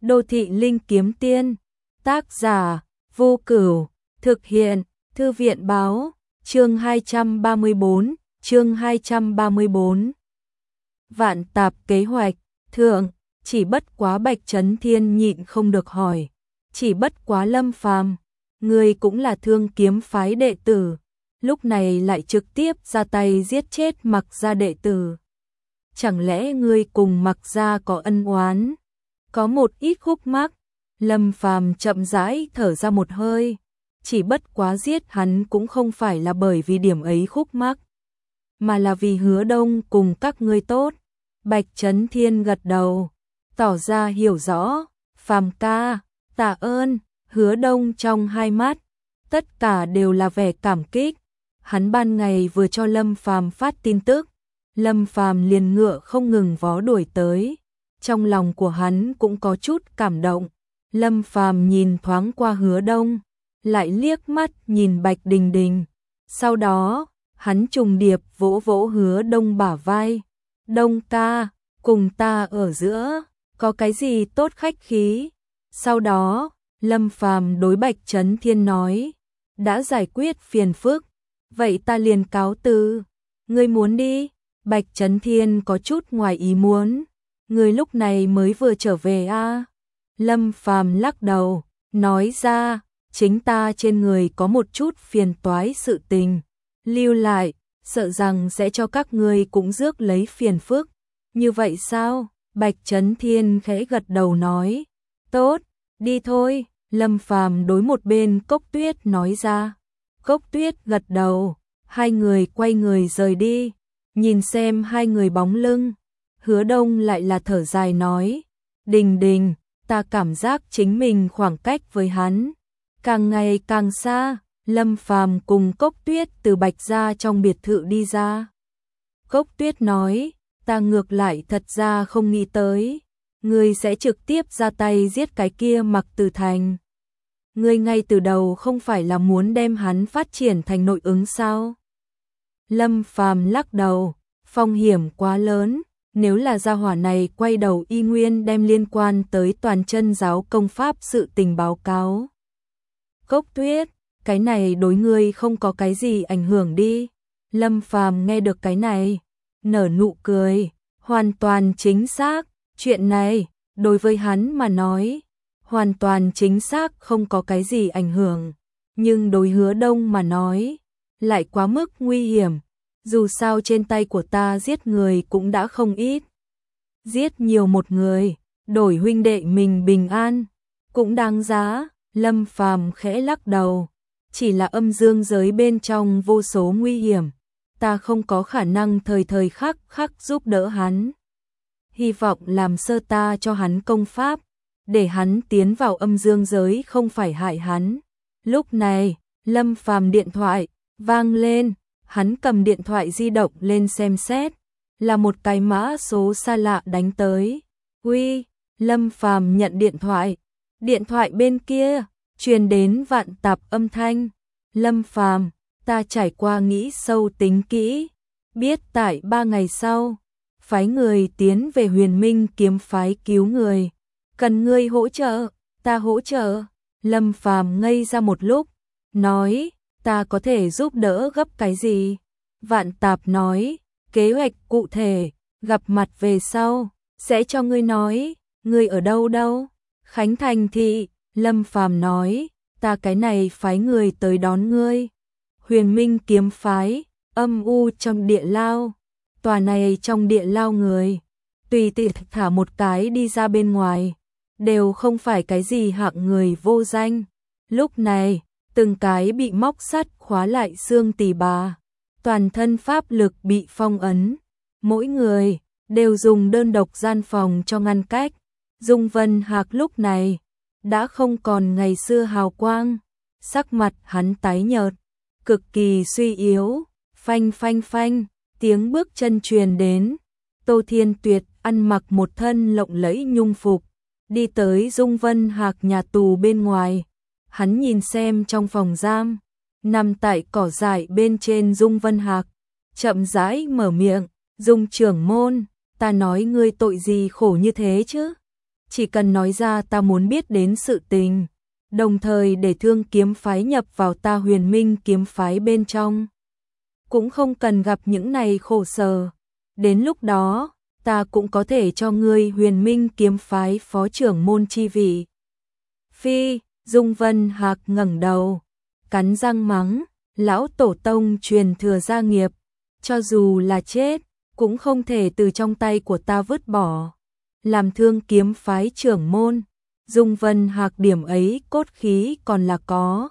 Đô thị linh kiếm tiên, tác giả Vô Cửu, thực hiện Thư viện báo, chương 234. Vạn tạp kế hoạch, thượng, chỉ bất quá Bạch Chấn Thiên nhịn không được hỏi, chỉ bất quá Lâm Phàm, ngươi cũng là Thương Kiếm phái đệ tử, lúc này lại trực tiếp ra tay giết chết Mặc gia đệ tử. Chẳng lẽ ngươi cùng Mặc gia có ân oán? Có một ít khúc mắc. Lâm Phàm chậm rãi thở ra một hơi, chỉ bất quá giết hắn cũng không phải là bởi vì điểm ấy khúc mắc, mà là vì Hứa Đông cùng các ngươi tốt. Bạch Chấn Thiên gật đầu, tỏ ra hiểu rõ. Phàm ca, tạ ơn. Hứa Đông trong hai mắt tất cả đều là vẻ cảm kích. Hắn ban ngày vừa cho Lâm Phàm phát tin tức, Lâm Phàm liền ngựa không ngừng vó đuổi tới, trong lòng của hắn cũng có chút cảm động. Lâm Phàm nhìn thoáng qua Hứa Đông, lại liếc mắt nhìn Bạch Đình Đình, sau đó hắn trùng điệp vỗ vỗ Hứa Đông bả vai. Đông ca, cùng ta ở giữa, có cái gì tốt khách khí. Sau đó, Lâm Phàm đối Bạch Chấn Thiên nói, đã giải quyết phiền phức, vậy ta liền cáo từ. Ngươi muốn đi? Bạch Chấn Thiên có chút ngoài ý muốn. Ngươi lúc này mới vừa trở về à? Lâm Phàm lắc đầu, nói ra, chính ta trên người có một chút phiền toái sự tình, lưu lại, sợ rằng sẽ cho các ngươi cũng rước lấy phiền phức. Như vậy sao? Bạch Chấn Thiên khẽ gật đầu nói, tốt, đi thôi. Lâm Phàm đối một bên Cốc Tuyết nói ra. Cốc Tuyết gật đầu, hai người quay người rời đi. Nhìn xem hai người bóng lưng, Hứa Đông lại là thở dài nói, Đình Đình, ta cảm giác chính mình khoảng cách với hắn càng ngày càng xa. Lâm Phàm cùng Cốc Tuyết từ Bạch gia trong biệt thự đi ra. Cốc Tuyết nói, ta ngược lại thật ra không nghĩ tới, ngươi sẽ trực tiếp ra tay giết cái kia Mặc Tử Thành. Ngươi ngay từ đầu không phải là muốn đem hắn phát triển thành nội ứng sao? Lâm Phàm lắc đầu, phong hiểm quá lớn, nếu là gia hỏa này quay đầu y nguyên đem liên quan tới Toàn Chân giáo công pháp sự tình báo cáo. Cốc Tuyết, cái này đối ngươi không có cái gì ảnh hưởng đi. Lâm Phàm nghe được cái này, nở nụ cười, hoàn toàn chính xác, chuyện này, đối với hắn mà nói, hoàn toàn chính xác không có cái gì ảnh hưởng, nhưng đối Hứa Đông mà nói, lại quá mức nguy hiểm, dù sao trên tay của ta giết người cũng đã không ít. Giết nhiều một người, đổi huynh đệ mình bình an, cũng đáng giá. Lâm Phàm khẽ lắc đầu, chỉ là âm dương giới bên trong vô số nguy hiểm, ta không có khả năng thời thời khắc khắc giúp đỡ hắn. Hy vọng làm sơ ta cho hắn công pháp, để hắn tiến vào âm dương giới không phải hại hắn. Lúc này, Lâm Phàm điện thoại vang lên, hắn cầm điện thoại di động lên xem xét, là một cái mã số xa lạ đánh tới. Uy, Lâm Phàm nhận điện thoại bên kia truyền đến vạn tạp âm thanh. Lâm Phàm, ta trải qua nghĩ sâu tính kỹ, biết tại 3 ngày sau, phái người tiến về Huyền Minh kiếm phái cứu người, cần ngươi hỗ trợ, ta hỗ trợ. Lâm Phàm ngây ra một lúc, nói, ta có thể giúp đỡ gấp cái gì? Vạn tạp nói, kế hoạch cụ thể, gặp mặt về sau, sẽ cho ngươi nói. Ngươi ở đâu? Khánh Thành thị. Lâm Phàm nói, ta cái này phái người tới đón ngươi. Huyền Minh kiếm phái, âm u trong địa lao. Tòa này trong địa lao người, tùy tiện thả một cái đi ra bên ngoài, đều không phải cái gì hạng người vô danh. Lúc này, từng cái bị móc sắt khóa lại xương tỳ bà, toàn thân pháp lực bị phong ấn. Mỗi người đều dùng đơn độc gian phòng cho ngăn cách. Dung Vân Hạc lúc này đã không còn ngày xưa hào quang, sắc mặt hắn tái nhợt, cực kỳ suy yếu. Phanh phanh phanh, tiếng bước chân truyền đến. Tô Thiên Tuyệt ăn mặc một thân lộng lẫy nhung phục, đi tới Dung Vân Hạc nhà tù bên ngoài. Hắn nhìn xem trong phòng giam, nằm tại cỏ dại bên trên Dung Vân Hạc, chậm rãi mở miệng, Dung trưởng môn, ta nói ngươi tội gì khổ như thế chứ? chỉ cần nói ra ta muốn biết đến sự tình, đồng thời để Thương kiếm phái nhập vào ta Huyền Minh kiếm phái bên trong. Cũng không cần gặp những này khổ sở. Đến lúc đó, ta cũng có thể cho ngươi Huyền Minh kiếm phái phó trưởng môn chi vị. Phi, Dung Vân Hạc ngẩng đầu, cắn răng mắng, lão tổ tông truyền thừa gia nghiệp, cho dù là chết, cũng không thể từ trong tay của ta vứt bỏ. Làm Thương kiếm phái trưởng môn, Dung Vân Hạc điểm ấy cốt khí còn là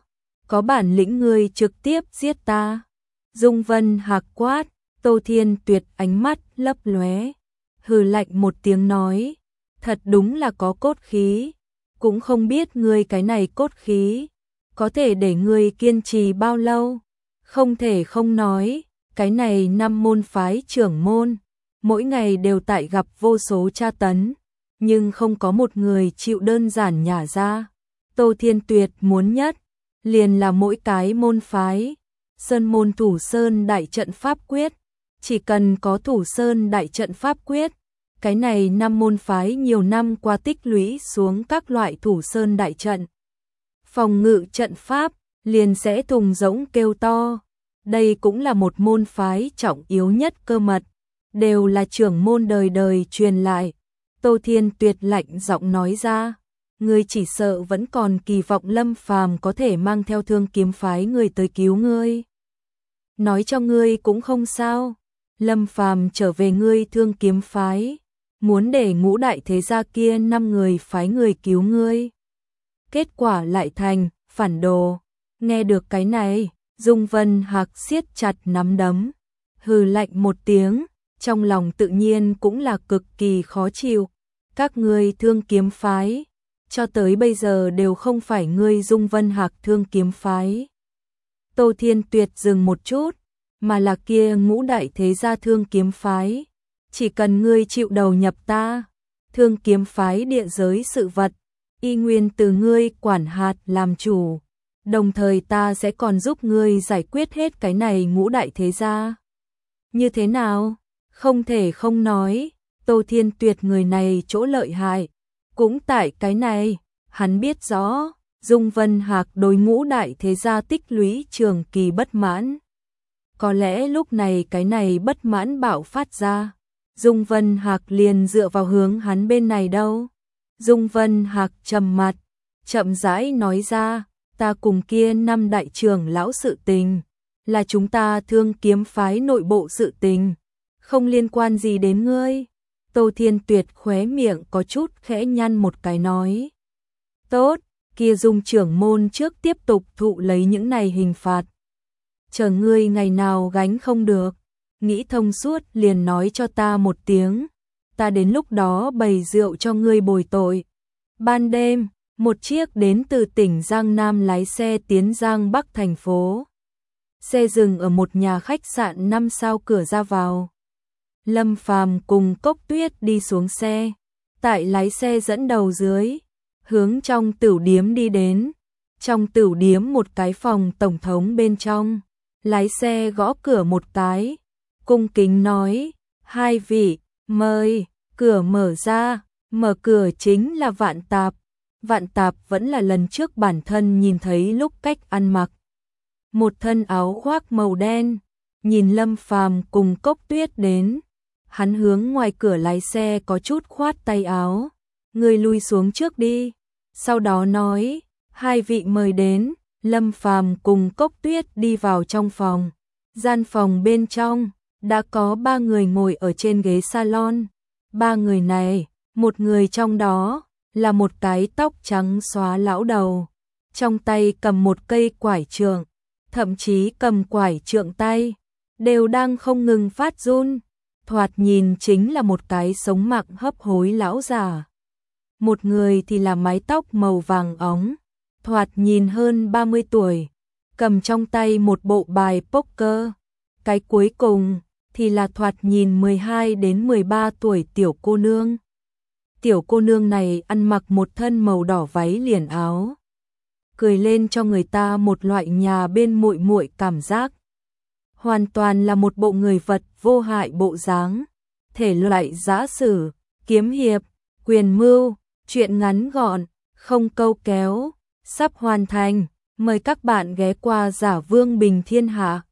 có bản lĩnh ngươi trực tiếp giết ta. Dung Vân Hạc quát, Tô Thiên Tuyệt ánh mắt lấp lóe, hừ lạnh một tiếng nói, thật đúng là có cốt khí, cũng không biết ngươi cái này cốt khí, có thể để ngươi kiên trì bao lâu, không thể không nói, cái này 5 môn phái trưởng môn, mỗi ngày đều tại gặp vô số tra tấn, nhưng không có một người chịu đơn giản nhả ra. Tô Thiên Tuyệt muốn nhất, liền là mỗi cái môn phái, sơn môn thủ sơn đại trận pháp quyết, chỉ cần có thủ sơn đại trận pháp quyết, cái này 5 môn phái nhiều năm qua tích lũy xuống các loại thủ sơn đại trận. Phòng ngự trận pháp, liền sẽ thùng rỗng kêu to. Đây cũng là một môn phái trọng yếu nhất cơ mật, đều là trưởng môn đời đời truyền lại. Tô Thiên Tuyệt lạnh giọng nói ra, ngươi chỉ sợ vẫn còn kỳ vọng Lâm Phàm có thể mang theo Thương kiếm phái người tới cứu ngươi. Nói cho ngươi cũng không sao, Lâm Phàm trở về ngươi Thương kiếm phái, muốn để ngũ đại thế gia kia 5 người phái người cứu ngươi. Kết quả lại thành phản đồ. Nghe được cái này, Dung Vân Hạc siết chặt nắm đấm, hừ lạnh một tiếng, trong lòng tự nhiên cũng là cực kỳ khó chịu. Các ngươi Thương kiếm phái, cho tới bây giờ đều không phải ngươi Dung Vân Hạc Thương kiếm phái. Tô Thiên Tuyệt dừng một chút, mà là kia ngũ đại thế gia Thương kiếm phái. Chỉ cần ngươi chịu đầu nhập ta, Thương kiếm phái địa giới sự vật, y nguyên từ ngươi quản hạt làm chủ. Đồng thời ta sẽ còn giúp ngươi giải quyết hết cái này ngũ đại thế gia. Như thế nào? Không thể không nói, Tô Thiên Tuyệt người này chỗ lợi hại. Cũng tại cái này, hắn biết rõ, Dung Vân Hạc đối ngũ đại thế gia tích lũy trường kỳ bất mãn. Có lẽ lúc này cái này bất mãn bạo phát ra, Dung Vân Hạc liền dựa vào hướng hắn bên này đâu. Dung Vân Hạc trầm mặt, chậm rãi nói ra, ta cùng kia 5 đại trưởng lão sự tình, là chúng ta Thương kiếm phái nội bộ sự tình, không liên quan gì đến ngươi. Tô Thiên Tuyệt khóe miệng có chút khẽ nhăn một cái nói. Tốt, kia Dung trưởng môn trước tiếp tục thụ lấy những này hình phạt. Chờ ngươi ngày nào gánh không được, nghĩ thông suốt liền nói cho ta một tiếng, ta đến lúc đó bày rượu cho ngươi bồi tội. Ban đêm, một chiếc đến từ tỉnh Giang Nam lái xe tiến Giang Bắc thành phố. Xe dừng ở một nhà khách sạn 5 sao cửa ra vào. Lâm Phàm cùng Cốc Tuyết đi xuống xe, tại lái xe dẫn đầu dưới, hướng trong tửu điếm đi đến. Trong tửu điếm một cái phòng tổng thống bên trong, lái xe gõ cửa một cái, cung kính nói, 2 vị, mời, cửa mở ra, mở cửa chính là Vạn Tạp. Vạn Tạp vẫn là lần trước bản thân nhìn thấy lúc cách ăn mặc. Một thân áo khoác màu đen, nhìn Lâm Phàm cùng Cốc Tuyết đến. Hắn hướng ngoài cửa lái xe có chút khoát tay áo. Người lui xuống trước đi. Sau đó nói, 2 vị mời đến. Lâm Phàm cùng Cốc Tuyết đi vào trong phòng. Gian phòng bên trong, đã có 3 người ngồi ở trên ghế salon. 3 người này, một người trong đó là một cái tóc trắng xóa lão đầu, trong tay cầm một cây quải trượng, thậm chí cầm quải trượng tay, đều đang không ngừng phát run, thoạt nhìn chính là một cái sống mạc hấp hối lão già. Một người thì là mái tóc màu vàng óng, thoạt nhìn hơn 30 tuổi, cầm trong tay một bộ bài poker. Cái cuối cùng thì là thoạt nhìn 12 đến 13 tuổi tiểu cô nương. Tiểu cô nương này ăn mặc một thân màu đỏ váy liền áo, cười lên cho người ta một loại nhà bên muội muội cảm giác. Hoàn toàn là một bộ người vật vô hại bộ dáng, thể loại giã sử, kiếm hiệp, quyền mưu, Chuyện ngắn gọn, không câu kéo, sắp hoàn thành. Mời các bạn ghé qua Giả Vương Bình Thiên Hạ.